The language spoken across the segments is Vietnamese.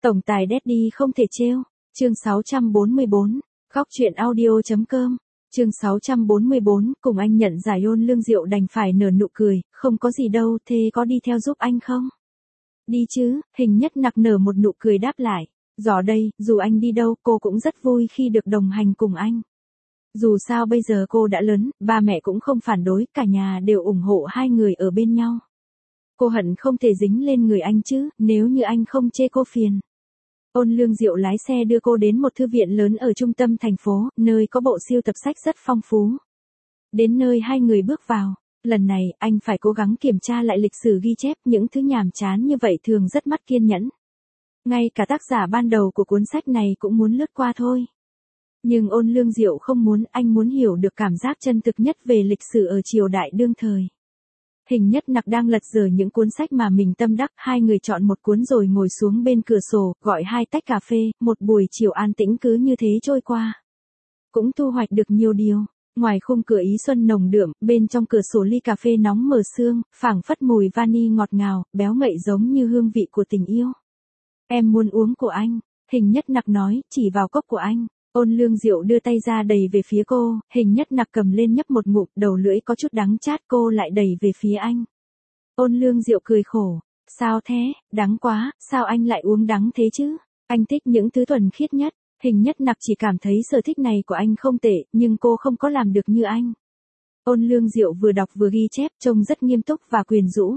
Tổng tài Daddy không thể trêu. Chương 644. Góc truyện audio.com. Chương 644, cùng anh nhận giải Ôn Lương Diệu đành phải nở nụ cười, không có gì đâu, thế có đi theo giúp anh không? Đi chứ, Hình Nhất Nặc nở một nụ cười đáp lại. Rõ đây, dù anh đi đâu, cô cũng rất vui khi được đồng hành cùng anh. Dù sao bây giờ cô đã lớn, ba mẹ cũng không phản đối, cả nhà đều ủng hộ hai người ở bên nhau. Cô hận không thể dính lên người anh chứ, nếu như anh không chê cô phiền. Ôn Lương Diệu lái xe đưa cô đến một thư viện lớn ở trung tâm thành phố, nơi có bộ sưu tập sách rất phong phú. Đến nơi hai người bước vào, lần này anh phải cố gắng kiểm tra lại lịch sử ghi chép, những thứ nhàm chán như vậy thường rất mất kiên nhẫn. Ngay cả tác giả ban đầu của cuốn sách này cũng muốn lướt qua thôi. Nhưng Ôn Lương Diệu không muốn, anh muốn hiểu được cảm giác chân thực nhất về lịch sử ở triều đại đương thời. Hình Nhất Nặc đang lật dở những cuốn sách mà mình tâm đắc, hai người chọn một cuốn rồi ngồi xuống bên cửa sổ, gọi hai tách cà phê, một buổi chiều an tĩnh cứ như thế trôi qua. Cũng thu hoạch được nhiều điều. Ngoài khung cửa ý xuân nồng đượm, bên trong cửa sổ ly cà phê nóng mờ sương, phảng phất mùi vani ngọt ngào, béo ngậy giống như hương vị của tình yêu. Em muốn uống của anh, Hình Nhất Nặc nói, chỉ vào cốc của anh. Ôn Lương Diệu đưa tay ra đầy về phía cô, Hình Nhất Nặc cầm lên nhấp một ngụm, đầu lưỡi có chút đắng chát, cô lại đẩy về phía anh. Ôn Lương Diệu cười khổ, sao thế, đắng quá, sao anh lại uống đắng thế chứ? Anh thích những thứ thuần khiết nhất. Hình Nhất Nặc chỉ cảm thấy sở thích này của anh không tệ, nhưng cô không có làm được như anh. Ôn Lương Diệu vừa đọc vừa ghi chép, trông rất nghiêm túc và quyến rũ.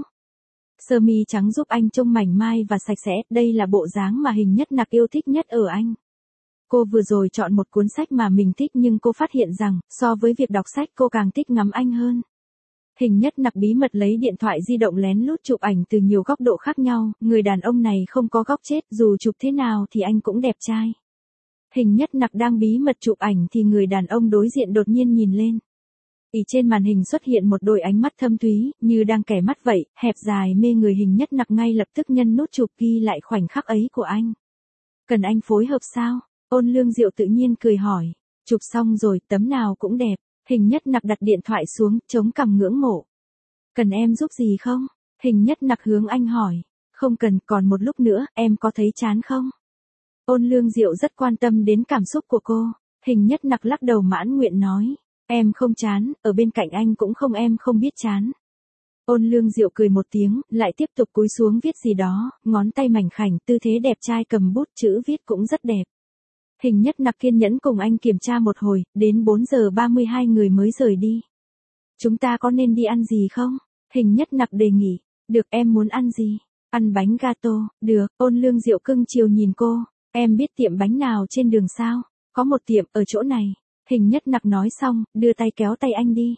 Sơ mi trắng giúp anh trông mảnh mai và sạch sẽ, đây là bộ dáng mà Hình Nhất Nặc yêu thích nhất ở anh. Cô vừa rồi chọn một cuốn sách mà mình thích nhưng cô phát hiện rằng, so với việc đọc sách cô càng thích ngắm anh hơn. Hình Nhất Nặc bí mật lấy điện thoại di động lén lút chụp ảnh từ nhiều góc độ khác nhau, người đàn ông này không có góc chết, dù chụp thế nào thì anh cũng đẹp trai. Hình Nhất Nặc đang bí mật chụp ảnh thì người đàn ông đối diện đột nhiên nhìn lên. Trên màn hình xuất hiện một đôi ánh mắt thâm thúy, như đang kẻ mắt vậy, hẹp dài mê người. Hình Nhất Nặc ngay lập tức nhân nút chụp ghi lại khoảnh khắc ấy của anh. Cần anh phối hợp sao? Ôn Lương Diệu tự nhiên cười hỏi. Chụp xong rồi, tấm nào cũng đẹp. Hình Nhất Nặc đặt điện thoại xuống, chống cằm ngưỡng mộ. Cần em giúp gì không? Hình Nhất Nặc hướng anh hỏi. Không cần, còn một lúc nữa, em có thấy chán không? Ôn Lương Diệu rất quan tâm đến cảm xúc của cô. Hình Nhất Nặc lắc đầu mãn nguyện nói. Em không chán, ở bên cạnh anh cũng không, em không biết chán. Ôn Lương Diệu cười một tiếng, lại tiếp tục cúi xuống viết gì đó, ngón tay mảnh khảnh, tư thế đẹp trai cầm bút, chữ viết cũng rất đẹp. Hình Nhất Nặc kiên nhẫn cùng anh kiểm tra một hồi, đến 4 giờ 30 hai người mới rời đi. Chúng ta có nên đi ăn gì không? Hình Nhất Nặc đề nghị. Được, em muốn ăn gì? Ăn bánh gato, được. Ôn Lương Diệu cưng chiều nhìn cô. Em biết tiệm bánh nào trên đường sao? Có một tiệm ở chỗ này. Hình Nhất Nặc nói xong, đưa tay kéo tay anh đi.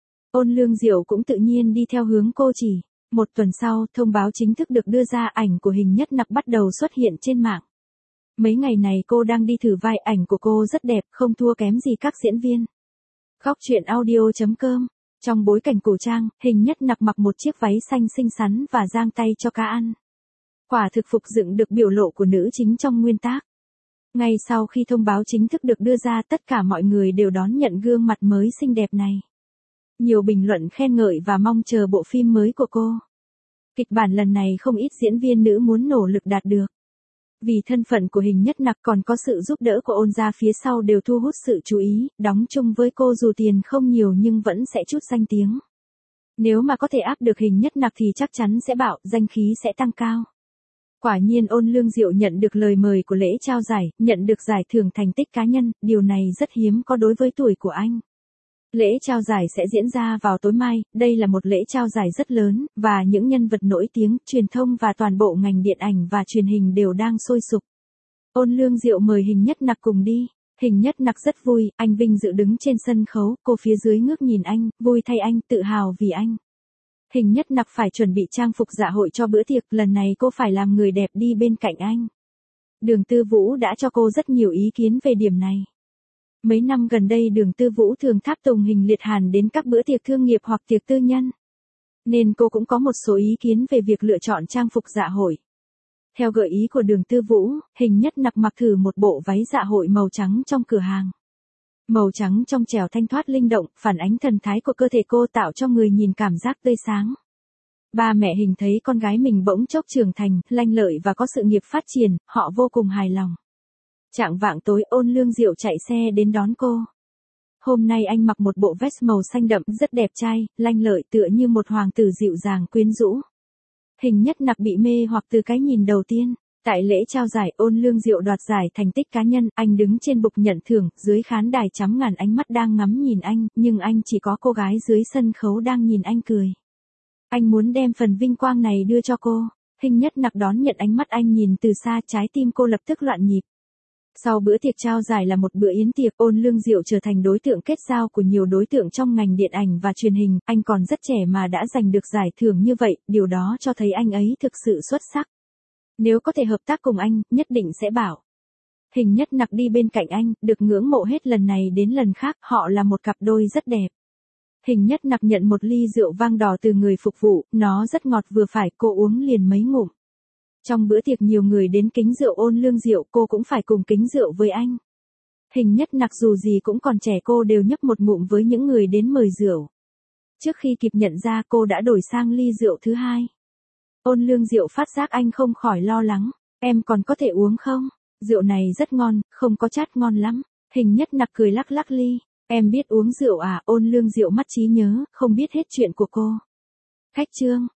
Ôn Lương Diệu cũng tự nhiên đi theo hướng cô chỉ. Một tuần sau, thông báo chính thức được đưa ra, ảnh của Hình Nhất Nặc bắt đầu xuất hiện trên mạng. Mấy ngày này cô đang đi thử vai, ảnh của cô rất đẹp, không thua kém gì các diễn viên. Góc truyện audio.com. Trong bối cảnh cổ trang, Hình Nhất Nặc mặc một chiếc váy xanh xinh xắn và giang tay cho cá ăn. Quả thực phục dựng được biểu lộ của nữ chính trong nguyên tác. Ngay sau khi thông báo chính thức được đưa ra, tất cả mọi người đều đón nhận gương mặt mới xinh đẹp này. Nhiều bình luận khen ngợi và mong chờ bộ phim mới của cô. Kịch bản lần này không ít diễn viên nữ muốn nỗ lực đạt được. Vì thân phận của Hình Nhất Nặc còn có sự giúp đỡ của Ôn gia phía sau đều thu hút sự chú ý, đóng chung với cô dù tiền không nhiều nhưng vẫn sẽ chút danh tiếng. Nếu mà có thể áp được Hình Nhất Nặc thì chắc chắn sẽ bạo, danh khí sẽ tăng cao. Quả nhiên Ôn Lương Diệu nhận được lời mời của lễ trao giải, nhận được giải thưởng thành tích cá nhân, điều này rất hiếm có đối với tuổi của anh. Lễ trao giải sẽ diễn ra vào tối mai, đây là một lễ trao giải rất lớn, và những nhân vật nổi tiếng, truyền thông và toàn bộ ngành điện ảnh và truyền hình đều đang sôi sục. Ôn Lương Diệu mời Hình Nhất Nặc cùng đi. Hình Nhất Nặc rất vui, anh vinh dự đứng trên sân khấu, cô phía dưới ngước nhìn anh, vui thay anh, tự hào vì anh. Hình Nhất Nặc phải chuẩn bị trang phục dạ hội cho bữa tiệc, lần này cô phải làm người đẹp đi bên cạnh anh. Đường Tư Vũ đã cho cô rất nhiều ý kiến về điểm này. Mấy năm gần đây Đường Tư Vũ thường tháp tùng Hình Liệt Hàn đến các bữa tiệc thương nghiệp hoặc tiệc tư nhân. Nên cô cũng có một số ý kiến về việc lựa chọn trang phục dạ hội. Theo gợi ý của Đường Tư Vũ, Hình Nhất Nặc mặc thử một bộ váy dạ hội màu trắng trong cửa hàng. Màu trắng trong trẻo thanh thoát linh động, phản ánh thần thái của cơ thể cô, tạo cho người nhìn cảm giác tươi sáng. Ba mẹ Hình thấy con gái mình bỗng chốc trưởng thành, lanh lợi và có sự nghiệp phát triển, họ vô cùng hài lòng. Chạng vạng tối Ôn Lương Diệu chạy xe đến đón cô. Hôm nay anh mặc một bộ vest màu xanh đậm rất đẹp trai, lanh lợi tựa như một hoàng tử dịu dàng quyến rũ. Hình Nhất Nặc bị mê hoặc từ cái nhìn đầu tiên. Tại lễ trao giải Ôn Lương Diệu đoạt giải thành tích cá nhân, anh đứng trên bục nhận thưởng, dưới khán đài trăm ngàn ánh mắt đang ngắm nhìn anh, nhưng anh chỉ có cô gái dưới sân khấu đang nhìn anh cười. Anh muốn đem phần vinh quang này đưa cho cô. Hình Nhất Nặc đón nhận ánh mắt anh nhìn từ xa, trái tim cô lập tức loạn nhịp. Sau bữa tiệc trao giải là một bữa yến tiệc, Ôn Lương Diệu trở thành đối tượng kết giao của nhiều đối tượng trong ngành điện ảnh và truyền hình, anh còn rất trẻ mà đã giành được giải thưởng như vậy, điều đó cho thấy anh ấy thực sự xuất sắc. Nếu có thể hợp tác cùng anh, nhất định sẽ bảo. Hình Nhất Nặc đi bên cạnh anh, được ngưỡng mộ hết lần này đến lần khác, họ là một cặp đôi rất đẹp. Hình Nhất Nặc nhận một ly rượu vang đỏ từ người phục vụ, nó rất ngọt vừa phải, cô uống liền mấy ngụm. Trong bữa tiệc nhiều người đến kính rượu Ôn Lương Diệu, cô cũng phải cùng kính rượu với anh. Hình Nhất Nặc dù gì cũng còn trẻ, cô đều nhấp một ngụm với những người đến mời rượu. Trước khi kịp nhận ra, cô đã đổi sang ly rượu thứ hai. Ôn Lương Diệu phát giác anh không khỏi lo lắng. Em còn có thể uống không? Rượu này rất ngon, không có chát, ngon lắm. Hình Nhất Nặc cười lắc lắc ly. Em biết uống rượu à? Ôn Lương Diệu mắt trí nhớ, không biết hết chuyện của cô. Khách trương.